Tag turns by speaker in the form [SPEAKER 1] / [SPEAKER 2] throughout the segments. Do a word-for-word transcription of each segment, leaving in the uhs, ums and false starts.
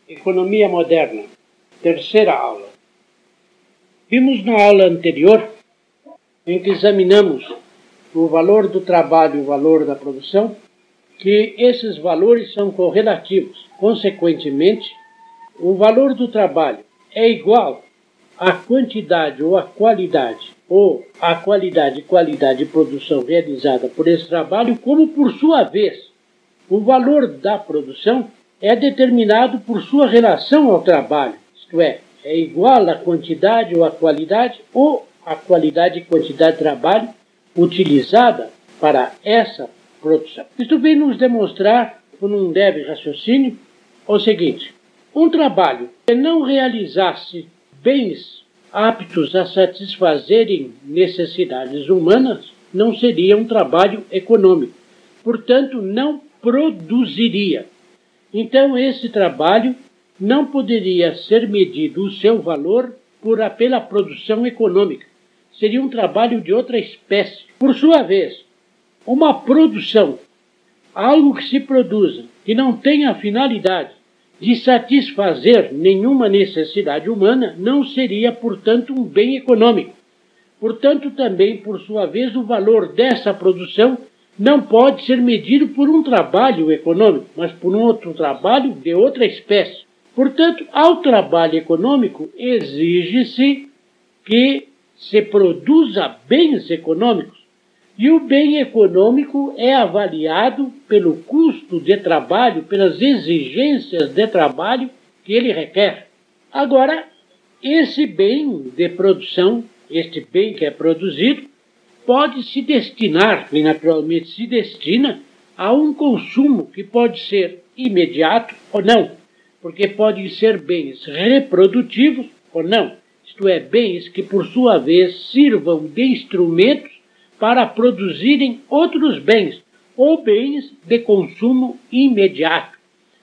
[SPEAKER 1] Economia Moderna, terceira aula. Vimos na aula anterior, em que examinamos o valor do trabalho e o valor da produção, que esses valores são correlativos. Consequentemente, o valor do trabalho é igual à quantidade ou à qualidade, ou à qualidade e qualidade de produção realizada por esse trabalho, como por sua vez, o valor da produção é determinado por sua relação ao trabalho, isto é, é igual à quantidade ou à qualidade, ou à qualidade e quantidade de trabalho utilizada para essa produção. Isto vem nos demonstrar, por um leve raciocínio, o seguinte: um trabalho que não realizasse bens aptos a satisfazerem necessidades humanas não seria um trabalho econômico, portanto não produziria. Então esse trabalho não poderia ser medido o seu valor por, pela produção econômica. Seria um trabalho de outra espécie. Por sua vez, uma produção, algo que se produza, que não tenha a finalidade de satisfazer nenhuma necessidade humana, não seria, portanto, um bem econômico. Portanto, também, por sua vez, o valor dessa produção não pode ser medido por um trabalho econômico, mas por um outro trabalho de outra espécie. Portanto, ao trabalho econômico, exige-se que se produza bens econômicos. E o bem econômico é avaliado pelo custo de trabalho, pelas exigências de trabalho que ele requer. Agora, esse bem de produção, este bem que é produzido, pode se destinar, e naturalmente se destina, a um consumo que pode ser imediato ou não, porque podem ser bens reprodutivos ou não, isto é, bens que por sua vez sirvam de instrumentos para produzirem outros bens, ou bens de consumo imediato,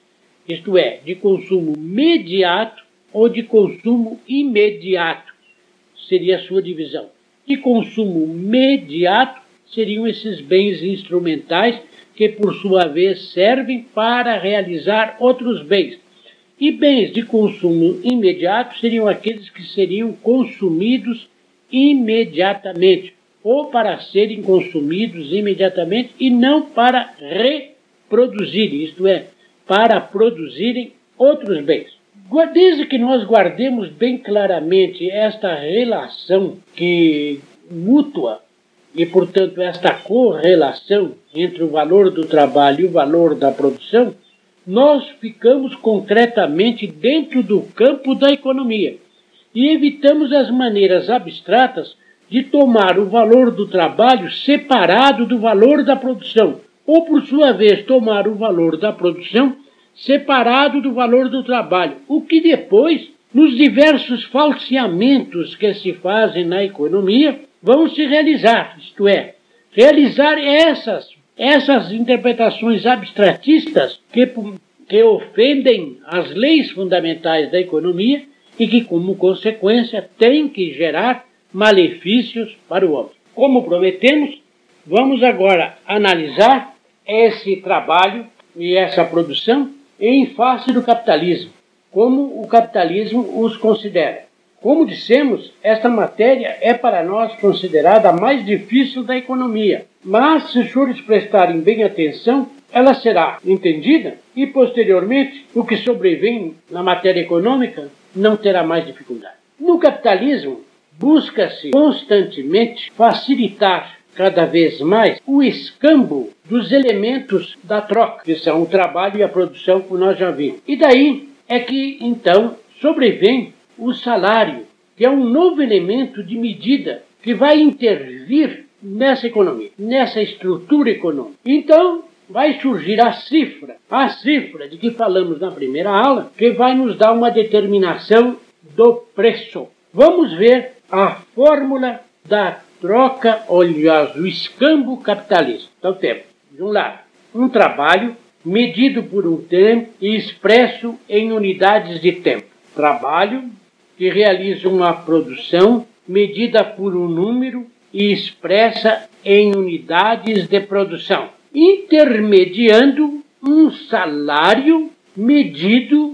[SPEAKER 1] isto é, de consumo mediato ou de consumo imediato, seria a sua divisão. De consumo mediato seriam esses bens instrumentais que, por sua vez, servem para realizar outros bens. E bens de consumo imediato seriam aqueles que seriam consumidos imediatamente, ou para serem consumidos imediatamente e não para reproduzirem, isto é, para produzirem outros bens. Desde que nós guardemos bem claramente esta relação que mútua e, portanto, esta correlação entre o valor do trabalho e o valor da produção, nós ficamos concretamente dentro do campo da economia e evitamos as maneiras abstratas de tomar o valor do trabalho separado do valor da produção, ou, por sua vez, tomar o valor da produção separado do valor do trabalho, o que depois, nos diversos falseamentos que se fazem na economia, vão se realizar, isto é, realizar essas, essas interpretações abstratistas que, que ofendem as leis fundamentais da economia e que, como consequência, têm que gerar malefícios para o homem. Como prometemos, vamos agora analisar esse trabalho e essa produção em face do capitalismo, como o capitalismo os considera. Como dissemos, esta matéria é para nós considerada a mais difícil da economia, mas se os senhores prestarem bem atenção, ela será entendida e, posteriormente, o que sobrevém na matéria econômica não terá mais dificuldade. No capitalismo, busca-se constantemente facilitar cada vez mais o escambo dos elementos da troca, que são o trabalho e a produção, como nós já vimos. E daí é que, então, sobrevém o salário, que é um novo elemento de medida que vai intervir nessa economia, nessa estrutura econômica. Então, vai surgir a cifra, a cifra de que falamos na primeira aula, que vai nos dar uma determinação do preço. Vamos ver a fórmula da troca, aliás, o escambo capitalista. Então temos, de um lado, um trabalho medido por um tempo e expresso em unidades de tempo. Trabalho que realiza uma produção medida por um número e expressa em unidades de produção, intermediando um salário medido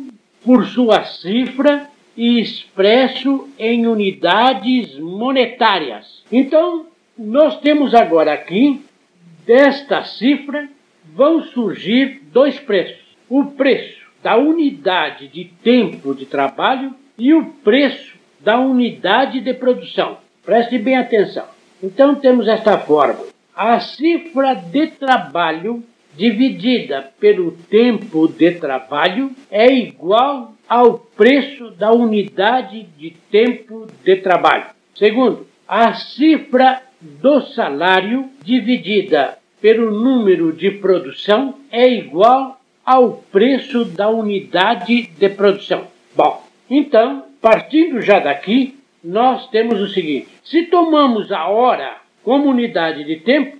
[SPEAKER 1] por sua cifra e expresso em unidades monetárias. Então, nós temos agora aqui, desta cifra, vão surgir dois preços. O preço da unidade de tempo de trabalho e o preço da unidade de produção. Preste bem atenção. Então, temos esta fórmula. A cifra de trabalho dividida pelo tempo de trabalho é igual ao preço da unidade de tempo de trabalho. Segundo, a cifra do salário dividida pelo número de produção é igual ao preço da unidade de produção. Bom, então, partindo já daqui, nós temos o seguinte. Se tomamos a hora como unidade de tempo,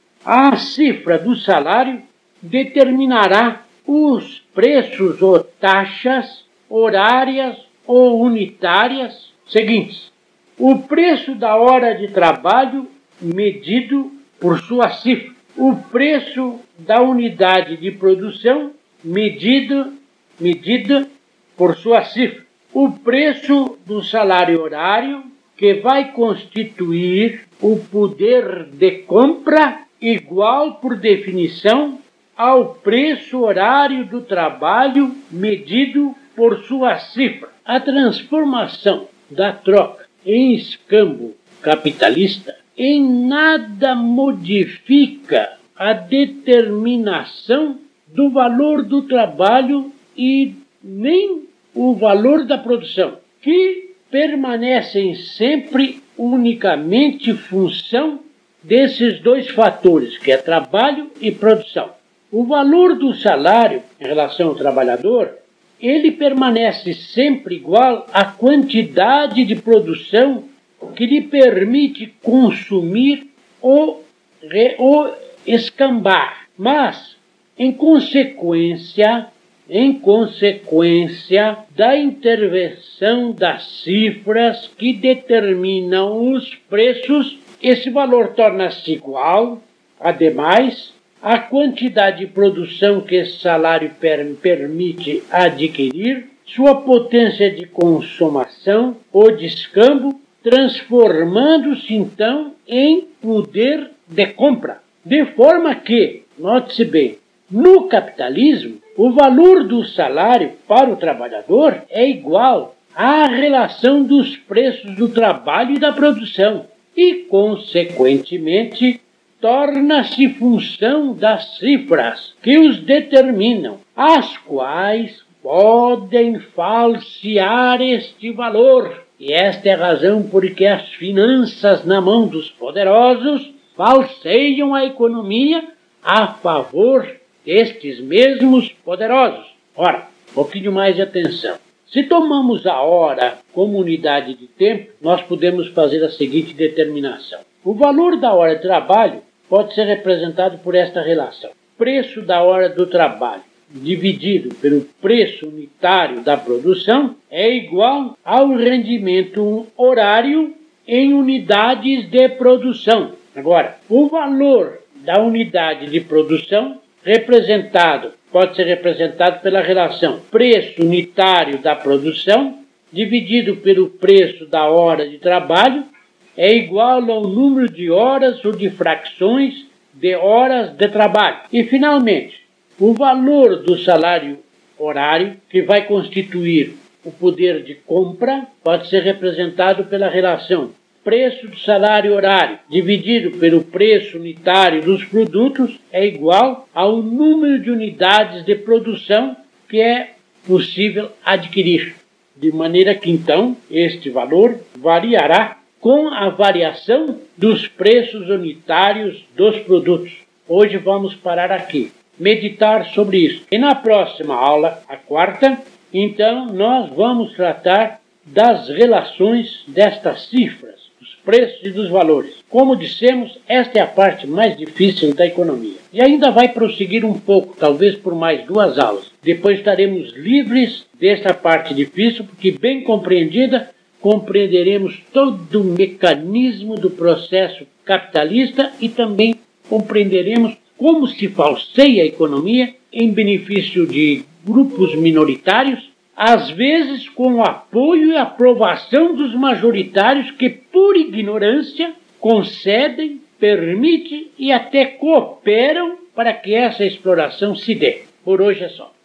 [SPEAKER 1] a cifra do salário determinará os preços ou taxas horárias ou unitárias seguintes. O preço da hora de trabalho medido por sua cifra. O preço da unidade de produção medido, medida por sua cifra. O preço do salário horário, que vai constituir o poder de compra igual, por definição, ao preço horário do trabalho medido por sua cifra. A transformação da troca em escambo capitalista em nada modifica a determinação do valor do trabalho e nem o valor da produção, que permanecem sempre unicamente função desses dois fatores, que é trabalho e produção. O valor do salário em relação ao trabalhador, ele permanece sempre igual à quantidade de produção que lhe permite consumir ou, re, ou escambar. Mas, em consequência, em consequência da intervenção das cifras que determinam os preços, esse valor torna-se igual, ademais, à quantidade de produção que esse salário per- permite adquirir, sua potência de consumação ou de escambo, transformando-se então em poder de compra. De forma que, note-se bem, no capitalismo, o valor do salário para o trabalhador é igual à relação dos preços do trabalho e da produção e, consequentemente, torna-se função das cifras que os determinam, as quais podem falsear este valor. E esta é a razão por que as finanças na mão dos poderosos falseiam a economia a favor destes mesmos poderosos. Ora, um pouquinho mais de atenção. Se tomamos a hora como unidade de tempo, nós podemos fazer a seguinte determinação. O valor da hora de trabalho pode ser representado por esta relação. Preço da hora do trabalho dividido pelo preço unitário da produção é igual ao rendimento horário em unidades de produção. Agora, o valor da unidade de produção representado, pode ser representado pela relação preço unitário da produção dividido pelo preço da hora de trabalho é igual ao número de horas ou de frações de horas de trabalho. E, finalmente, o valor do salário horário, que vai constituir o poder de compra, pode ser representado pela relação preço do salário horário dividido pelo preço unitário dos produtos é igual ao número de unidades de produção que é possível adquirir. De maneira que, então, este valor variará com a variação dos preços unitários dos produtos. Hoje vamos parar aqui, meditar sobre isso. E na próxima aula, a quarta, então, nós vamos tratar das relações destas cifras, dos preços e dos valores. Como dissemos, esta é a parte mais difícil da economia. E ainda vai prosseguir um pouco, talvez por mais duas aulas. Depois estaremos livres desta parte difícil, porque bem compreendida, compreenderemos todo o mecanismo do processo capitalista e também compreenderemos como se falseia a economia em benefício de grupos minoritários às vezes com o apoio e aprovação dos majoritários que, por ignorância, concedem, permitem e até cooperam para que essa exploração se dê. Por hoje é só.